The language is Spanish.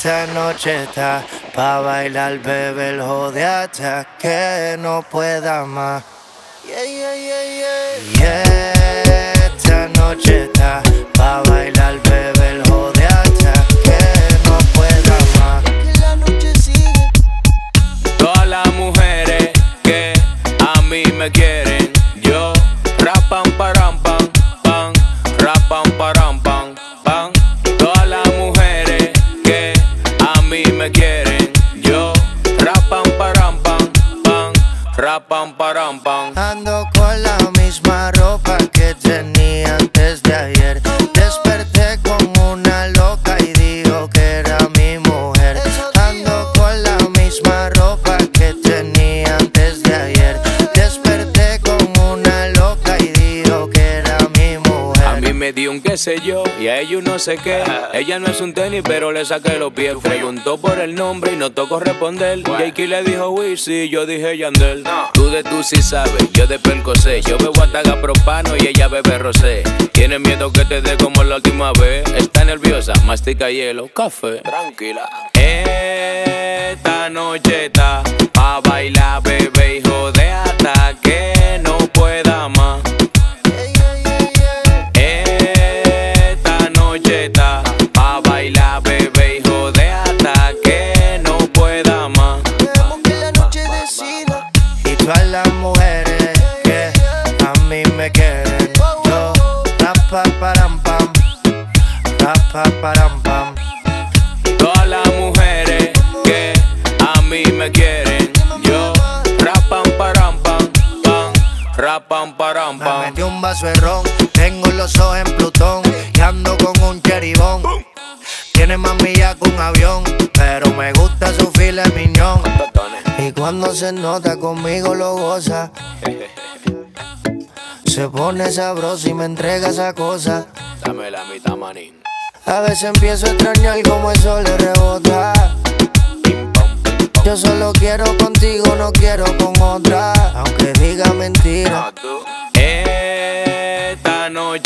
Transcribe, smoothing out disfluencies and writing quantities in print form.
Esta noche está pa' bailar, beber, joder hasta que no pueda más. Y esta noche está pa' bailar, beber, joder hasta que no pueda más. Que la noche sigue. Todas las mujeres que a mí me quieren, yo rapam param pam pam, rapam param pam pam. Todas las mujeres que a mí me quieren, yo rapam param pam pam, rapam param pam. Ando con la misma ropa que tenía antes de ayer. Desperté como una loca y dijo que era mi mujer. Ando con la misma ropa que tenía antes de ayer. Desperté como una loca y dijo que era mi mujer. A mí me dio un qué sé yo y a ellos no sé qué. Ella no es un tenis pero le saqué los pies. Preguntó por el nombre y no tocó responder. Jakey le dijo Wizzy, yo dije Yandel. Tú de tú sí sabes, yo de Percocé. Yo bebo hasta propano y ella bebe rosé. Tiene miedo que te dé como la última vez. Está nerviosa, mastica hielo, café. Tranquila. Esta noche está pa' bailar, bebé, y joder hasta que no pueda más. Esta noche está pa' bailar, bebé, y joder hasta que no pueda más. Dejemos que la noche decida. Y todas las mujeres que a mí me quieren, yo rapa param pam, rapa param pam. Todas las mujeres que a mí me quieren, yo rapam param pam pam, rapam param Me pam. metí un vaso de ron, tengo los ojos en Plutón y ando con un cheribón. Tiene más millas que un avión, pero me gusta su filet miñón. Y cuando se nota conmigo lo goza. Se pone sabroso y me entrega esa cosa. Dame la mitad, manín. A veces empiezo a extrañar como el sol le rebota. Yo solo quiero contigo, no quiero con otra, aunque diga mentira. Esta noche